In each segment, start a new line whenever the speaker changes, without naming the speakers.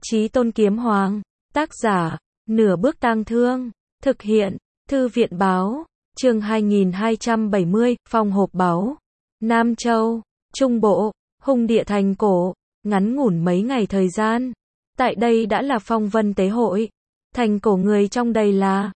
Chí Tôn Kiếm Hoàng, tác giả, Nửa Bước Tang Thương, thực hiện, Thư viện Báo, chương 2270, Phong hộp báu. Nam Châu, Trung Bộ, Hung Địa Thành Cổ, ngắn ngủn mấy ngày thời gian. Tại đây đã là phong vân tế hội. Thành Cổ người trong đây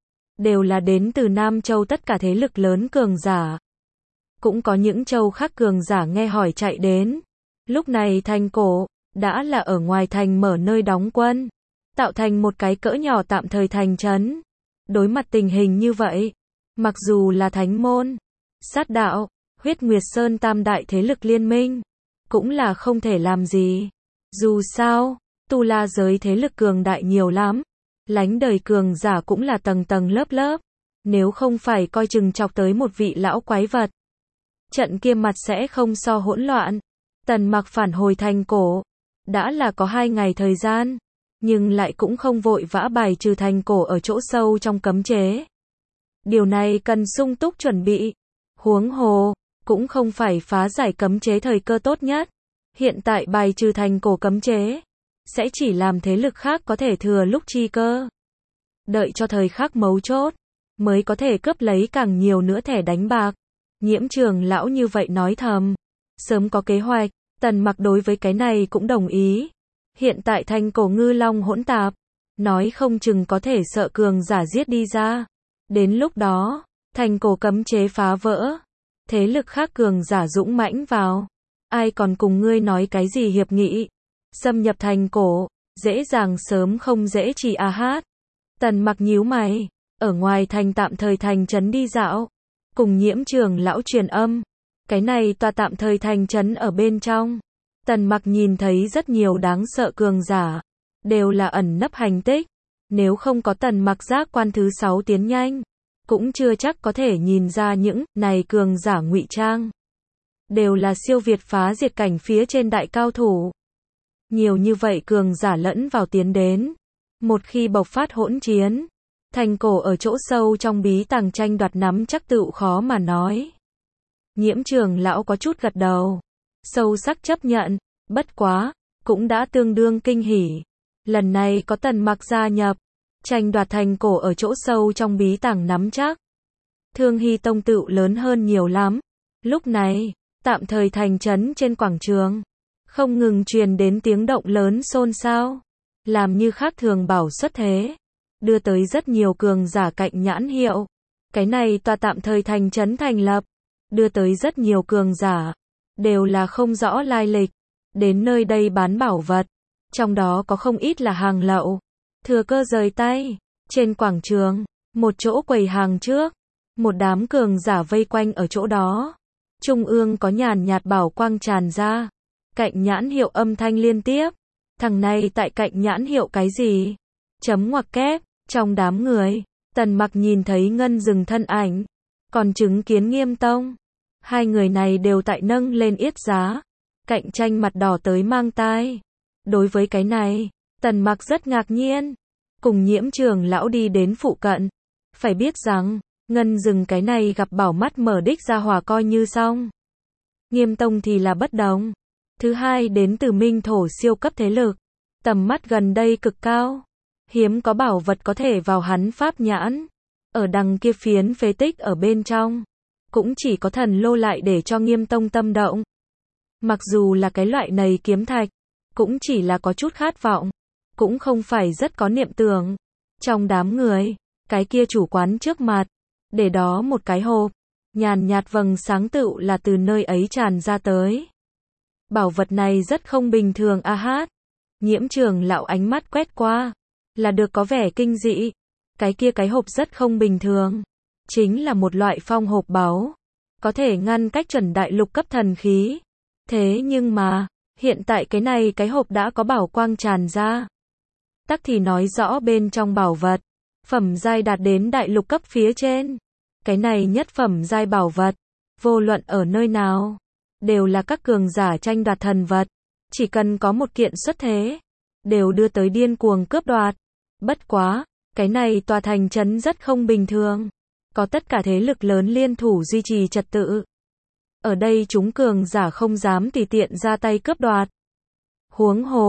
đều là đến từ Nam Châu tất cả thế lực lớn cường giả. Cũng có những châu khác cường giả nghe hỏi chạy đến. Lúc này Thành Cổ đã là ở ngoài thành mở nơi đóng quân, tạo thành một cái cỡ nhỏ tạm thời thành trấn. Đối mặt tình hình như vậy, mặc dù là Thánh Môn, Sát Đạo, Huyết Nguyệt Sơn tam đại thế lực liên minh, cũng là không thể làm gì. Dù sao, Tu La giới thế lực cường đại nhiều lắm, lánh đời cường giả cũng là tầng tầng lớp lớp, nếu không phải coi chừng chọc tới một vị lão quái vật, trận kia mặt sẽ không so hỗn loạn. Tần Mặc phản hồi Thành Cổ, đã là có 2 ngày thời gian, nhưng lại cũng không vội vã bài trừ Thành Cổ ở chỗ sâu trong cấm chế. Điều này cần sung túc chuẩn bị, huống hồ, cũng không phải phá giải cấm chế thời cơ tốt nhất. Hiện tại bài trừ Thành Cổ cấm chế, sẽ chỉ làm thế lực khác có thể thừa lúc chi cơ. Đợi cho thời khắc mấu chốt, mới có thể cướp lấy càng nhiều nữa thẻ đánh bạc. Nhiễm Trường lão như vậy nói thầm, sớm có kế hoạch. Tần Mặc đối với cái này cũng đồng ý. Hiện tại Thành Cổ ngư long hỗn tạp, nói không chừng có thể sợ cường giả giết đi ra. Đến lúc đó, Thành Cổ cấm chế phá vỡ, thế lực khác cường giả dũng mãnh vào, ai còn cùng ngươi nói cái gì hiệp nghị. Xâm nhập Thành Cổ, dễ dàng sớm không dễ chỉ a hát. Tần Mặc nhíu mày, ở ngoài thành tạm thời thành trấn đi dạo, cùng Nhiễm Trường lão truyền âm. Cái này tòa tạm thời thành trấn ở bên trong, Tần Mặc nhìn thấy rất nhiều đáng sợ cường giả, đều là ẩn nấp hành tích. Nếu không có Tần Mặc giác quan thứ 6 tiến nhanh, cũng chưa chắc có thể nhìn ra những này cường giả ngụy trang. Đều là siêu việt phá diệt cảnh phía trên đại cao thủ. Nhiều như vậy cường giả lẫn vào tiến đến. Một khi bộc phát hỗn chiến, Thành Cổ ở chỗ sâu trong bí tàng tranh đoạt nắm chắc tựu khó mà nói. Nhiễm Trường lão có chút gật đầu, sâu sắc chấp nhận, bất quá, cũng đã tương đương kinh hỉ. Lần này có Tần Mặc gia nhập, tranh đoạt Thành Cổ ở chỗ sâu trong bí tàng nắm chắc. Thương Hy Tông tựu lớn hơn nhiều lắm. Lúc này, tạm thời thành trấn trên quảng trường, không ngừng truyền đến tiếng động lớn xôn xao, làm như khác thường bảo xuất thế, đưa tới rất nhiều cường giả cạnh nhãn hiệu. Cái này tòa tạm thời thành trấn thành lập, đưa tới rất nhiều cường giả, đều là không rõ lai lịch, đến nơi đây bán bảo vật, trong đó có không ít là hàng lậu. Thừa cơ rời tay, trên quảng trường, một chỗ quầy hàng trước, một đám cường giả vây quanh ở chỗ đó. Trung ương có nhàn nhạt bảo quang tràn ra, cạnh nhãn hiệu âm thanh liên tiếp. Thằng này tại cạnh nhãn hiệu cái gì? Chấm ngoặc kép, trong đám người, Tần Mặc nhìn thấy Ngân Dừng thân ảnh, còn chứng kiến Nghiêm Tông. Hai người này đều tại nâng lên yết giá, cạnh tranh mặt đỏ tới mang tai. Đối với cái này, Tần Mặc rất ngạc nhiên, cùng Nhiễm Trường lão đi đến phụ cận. Phải biết rằng, Ngân Dừng cái này gặp bảo mắt mở đích ra hỏa coi như xong. Nghiêm Tông thì là bất đồng. Thứ hai đến từ Minh Thổ siêu cấp thế lực, tầm mắt gần đây cực cao, hiếm có bảo vật có thể vào hắn pháp nhãn. Ở đằng kia phiến phế tích ở bên trong, cũng chỉ có thần lô lại để cho Nghiêm Tông tâm động. Mặc dù là cái loại này kiếm thạch, cũng chỉ là có chút khát vọng, cũng không phải rất có niệm tưởng. Trong đám người, cái kia chủ quán trước mặt, để đó một cái hộp, nhàn nhạt vầng sáng tựu là từ nơi ấy tràn ra tới. Bảo vật này rất không bình thường a hát. Nhiễm Trường lão ánh mắt quét qua, là được có vẻ kinh dị. Cái kia cái hộp rất không bình thường, chính là một loại phong hộp báu, có thể ngăn cách chuẩn đại lục cấp thần khí. Thế nhưng mà, hiện tại cái này cái hộp đã có bảo quang tràn ra. Tắc thì nói rõ bên trong bảo vật, phẩm giai đạt đến đại lục cấp phía trên. Cái này nhất phẩm giai bảo vật, vô luận ở nơi nào, đều là các cường giả tranh đoạt thần vật. Chỉ cần có một kiện xuất thế, đều đưa tới điên cuồng cướp đoạt. Bất quá, cái này tòa thành trấn rất không bình thường, có tất cả thế lực lớn liên thủ duy trì trật tự. Ở đây chúng cường giả không dám tùy tiện ra tay cướp đoạt. Huống hồ,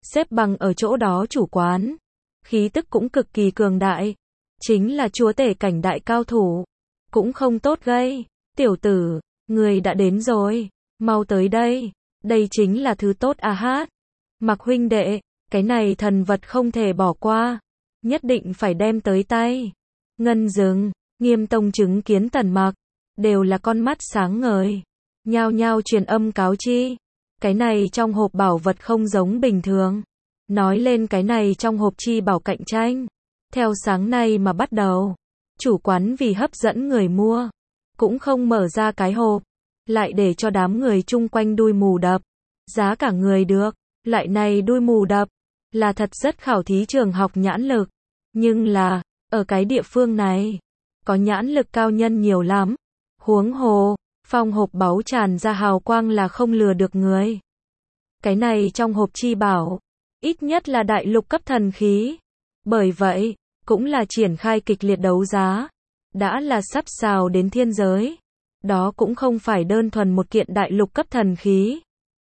xếp bằng ở chỗ đó chủ quán. Khí tức cũng cực kỳ cường đại. Chính là chúa tể cảnh đại cao thủ. Cũng không tốt gây. Tiểu tử, người đã đến rồi. Mau tới đây. Đây chính là thứ tốt à hát. Mặc huynh đệ, cái này thần vật không thể bỏ qua. Nhất định phải đem tới tay. Ngân Dừng, Nghiêm Tông chứng kiến Tần Mặc. Đều là con mắt sáng ngời. Nhao nhao truyền âm cáo chi. Cái này trong hộp bảo vật không giống bình thường. Nói lên cái này trong hộp chi bảo cạnh tranh. Theo sáng nay mà bắt đầu. Chủ quán vì hấp dẫn người mua. Cũng không mở ra cái hộp. Lại để cho đám người chung quanh đuôi mù đập. Giá cả người được. Loại này đuôi mù đập. Là thật rất khảo thí trường học nhãn lực. Nhưng là, ở cái địa phương này. Có nhãn lực cao nhân nhiều lắm. Huống hồ, phong hộp báu tràn ra hào quang là không lừa được người. Cái này trong hộp chi bảo. Ít nhất là đại lục cấp thần khí. Bởi vậy, cũng là triển khai kịch liệt đấu giá. Đã là sắp xào đến thiên giới. Đó cũng không phải đơn thuần một kiện đại lục cấp thần khí.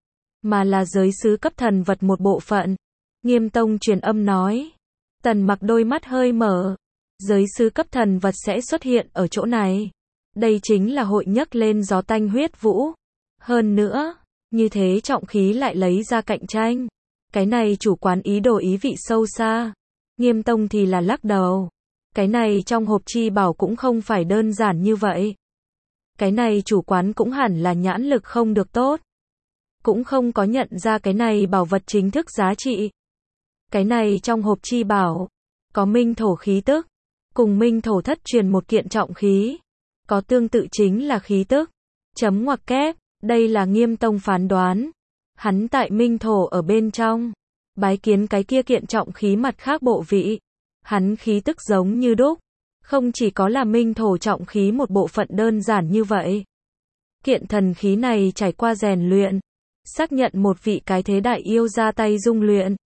Mà là giới sứ cấp thần vật một bộ phận. Nghiêm Tông truyền âm nói. Tần Mặc đôi mắt hơi mở. Giới sứ cấp thần vật sẽ xuất hiện ở chỗ này. Đây chính là hội nhấc lên gió tanh huyết vũ. Hơn nữa, như thế trọng khí lại lấy ra cạnh tranh. Cái này chủ quán ý đồ ý vị sâu xa. Nghiêm Tông thì là lắc đầu. Cái này trong hộp chi bảo cũng không phải đơn giản như vậy. Cái này chủ quán cũng hẳn là nhãn lực không được tốt. Cũng không có nhận ra cái này bảo vật chính thức giá trị. Cái này trong hộp chi bảo. Có minh thổ khí tức. Cùng minh thổ thất truyền một kiện trọng khí. Có tương tự chính là khí tức. Chấm ngoặc kép. Đây là Nghiêm Tông phán đoán. Hắn tại minh thổ ở bên trong. Bái kiến cái kia kiện trọng khí mặt khác bộ vị. Hắn khí tức giống như đúc. Không chỉ có là minh thổ trọng khí một bộ phận đơn giản như vậy. Kiện thần khí này trải qua rèn luyện. Xác nhận một vị cái thế đại yêu ra tay dung luyện.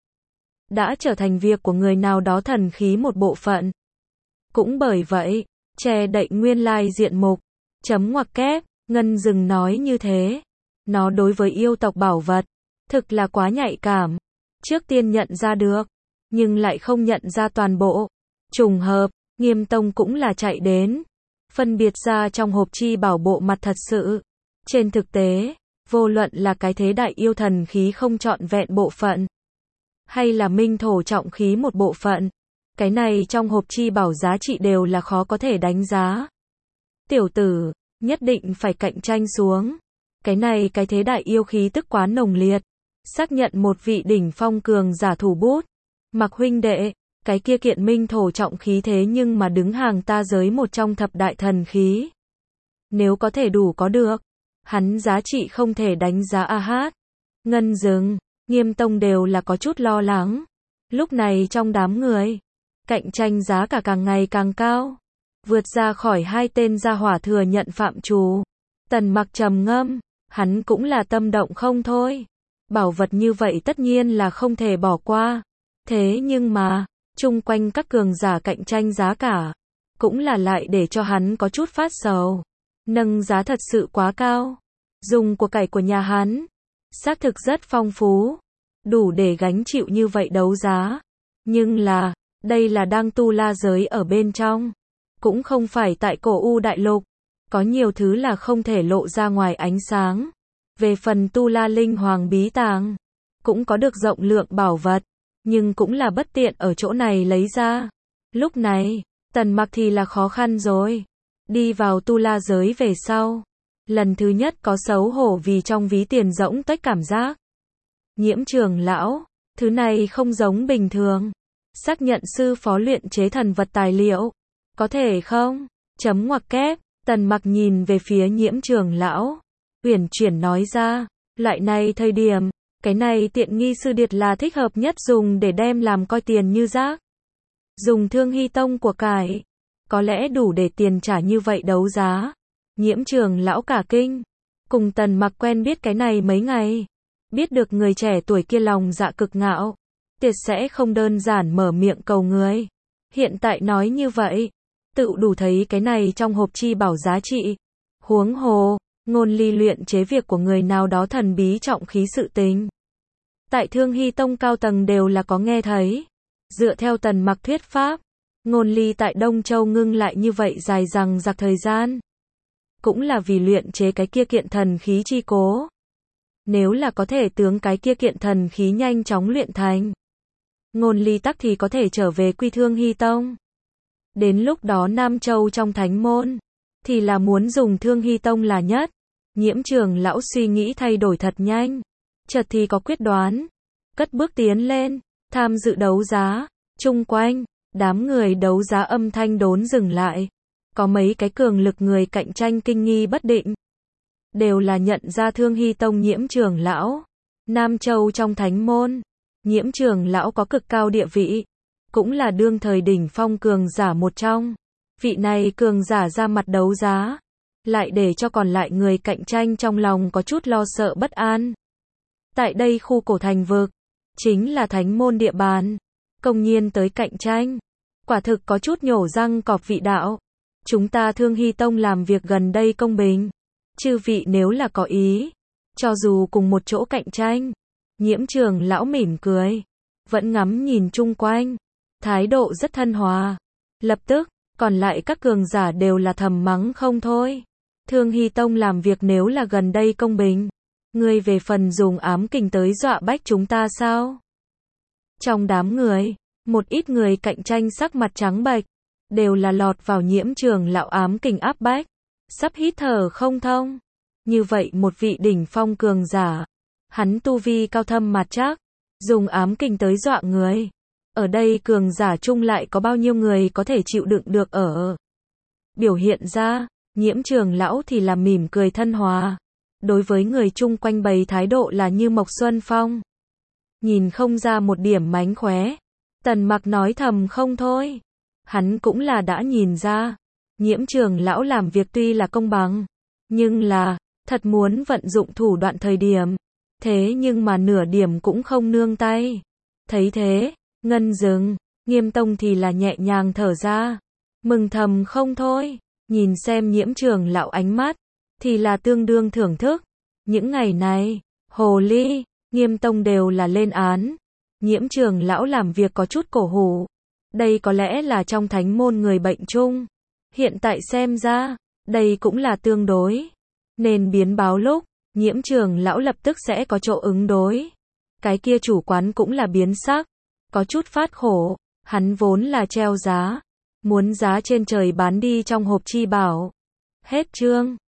Đã trở thành việc của người nào đó thần khí một bộ phận. Cũng bởi vậy, che đậy nguyên lai diện mục. Chấm ngoặc kép, Ngân Dừng nói như thế. Nó đối với yêu tộc bảo vật. Thực là quá nhạy cảm. Trước tiên nhận ra được. Nhưng lại không nhận ra toàn bộ. Trùng hợp, Nghiêm Tông cũng là chạy đến. Phân biệt ra trong hộp chi bảo bộ mặt thật sự. Trên thực tế, vô luận là cái thế đại yêu thần khí không trọn vẹn bộ phận. Hay là minh thổ trọng khí một bộ phận. Cái này trong hộp chi bảo giá trị đều là khó có thể đánh giá. Tiểu tử, nhất định phải cạnh tranh xuống. Cái này cái thế đại yêu khí tức quá nồng liệt. Xác nhận một vị đỉnh phong cường giả thủ bút. Mặc huynh đệ, cái kia kiện minh thổ trọng khí thế nhưng mà đứng hàng ta giới một trong thập đại thần khí. Nếu có thể đủ có được, hắn giá trị không thể đánh giá a hát. Ngân Dừng, Nghiêm Tông đều là có chút lo lắng. Lúc này trong đám người, cạnh tranh giá cả càng ngày càng cao. Vượt ra khỏi hai tên gia hỏa thừa nhận phạm trù. Tần Mặc trầm ngâm, hắn cũng là tâm động không thôi. Bảo vật như vậy tất nhiên là không thể bỏ qua. Thế nhưng mà, chung quanh các cường giả cạnh tranh giá cả, cũng là lại để cho hắn có chút phát sầu. Nâng giá thật sự quá cao. Dùng của cải của nhà hắn, xác thực rất phong phú. Đủ để gánh chịu như vậy đấu giá. Nhưng là, đây là đang tu la giới ở bên trong. Cũng không phải tại cổ U đại lục. Có nhiều thứ là không thể lộ ra ngoài ánh sáng. Về phần tu la linh hoàng bí tàng, cũng có được rộng lượng bảo vật. Nhưng cũng là bất tiện ở chỗ này lấy ra. Lúc này, Tần Mặc thì là khó khăn rồi. Đi vào tu la giới về sau. Lần thứ nhất có xấu hổ vì trong ví tiền rỗng tuếch cảm giác. Nhiễm Trường lão, thứ này không giống bình thường. Xác nhận sư phó luyện chế thần vật tài liệu. Có thể không? Chấm ngoặc kép, Tần Mặc nhìn về phía Nhiễm Trường lão. Uyển chuyển nói ra, loại này thời điểm, cái này tiện nghi sư điệt là thích hợp nhất dùng để đem làm coi tiền như rác. Dùng Thương Hy Tông của cải, có lẽ đủ để tiền trả như vậy đấu giá. Nhiễm Trường lão cả kinh, cùng Tần Mặc quen biết cái này mấy ngày, biết được người trẻ tuổi kia lòng dạ cực ngạo, tuyệt sẽ không đơn giản mở miệng cầu người. Hiện tại nói như vậy, tự đủ thấy cái này trong hộp chi bảo giá trị. Huống hồ, ngôn ly luyện chế việc của người nào đó thần bí trọng khí sự tình. Tại Thương Hy Tông cao tầng đều là có nghe thấy. Dựa theo Tần Mặc thuyết pháp, Ngôn Ly tại Đông Châu ngưng lại như vậy dài dằng dặc thời gian, cũng là vì luyện chế cái kia kiện thần khí chi cố. Nếu là có thể tướng cái kia kiện thần khí nhanh chóng luyện thành, Ngôn Ly tắc thì có thể trở về quy Thương Hy Tông. Đến lúc đó Nam Châu trong thánh môn, thì là muốn dùng Thương Hy Tông là nhất. Nhiễm Trường lão suy nghĩ thay đổi thật nhanh, chợt thì có quyết đoán, cất bước tiến lên, tham dự đấu giá. Chung quanh, đám người đấu giá âm thanh đốn dừng lại. Có mấy cái cường lực người cạnh tranh kinh nghi bất định, đều là nhận ra Thương Hy Tông Nhiễm Trường lão. Nam Châu trong thánh môn, Nhiễm Trường lão có cực cao địa vị, cũng là đương thời đỉnh phong cường giả một trong. Vị này cường giả ra mặt đấu giá, lại để cho còn lại người cạnh tranh trong lòng có chút lo sợ bất an. Tại đây khu cổ thành vực, chính là thánh môn địa bàn, công nhiên tới cạnh tranh, quả thực có chút nhổ răng cọp vị đạo. Chúng ta Thương Hy Tông làm việc gần đây công bình, chư vị nếu là có ý, cho dù cùng một chỗ cạnh tranh. Nhiễm Trường lão mỉm cười, vẫn ngắm nhìn chung quanh, thái độ rất thân hòa. Lập tức, còn lại các cường giả đều là thầm mắng không thôi. Thương Hy Tông làm việc nếu là gần đây công bình, ngươi về phần dùng ám kình tới dọa bách chúng ta sao? Trong đám người, một ít người cạnh tranh sắc mặt trắng bệch, đều là lọt vào Nhiễm Trường lão ám kình áp bách, sắp hít thở không thông. Như vậy một vị đỉnh phong cường giả, hắn tu vi cao thâm mặt chắc, dùng ám kình tới dọa người. Ở đây cường giả chung lại có bao nhiêu người có thể chịu đựng được ở. Biểu hiện ra, Nhiễm Trường lão thì là mỉm cười thân hòa. Đối với người chung quanh bày thái độ là như Mộc Xuân Phong. Nhìn không ra một điểm mánh khóe. Tần Mặc nói thầm không thôi. Hắn cũng là đã nhìn ra. Nhiễm Trường lão làm việc tuy là công bằng, nhưng là, thật muốn vận dụng thủ đoạn thời điểm. Thế nhưng mà nửa điểm cũng không nương tay. Thấy thế, Ngân Dừng, Nghiêm Tông thì là nhẹ nhàng thở ra. Mừng thầm không thôi. Nhìn xem Nhiễm Trường lão ánh mắt, thì là tương đương thưởng thức. Những ngày này, Hồ Ly, Nghiêm Tông đều là lên án. Nhiễm Trường lão làm việc có chút cổ hủ. Đây có lẽ là trong thánh môn người bệnh chung. Hiện tại xem ra, đây cũng là tương đối. Nên biến báo lúc, Nhiễm Trường lão lập tức sẽ có chỗ ứng đối. Cái kia chủ quán cũng là biến sắc, có chút phát khổ. Hắn vốn là treo giá, muốn giá trên trời bán đi trong hộp chi bảo. Hết chương.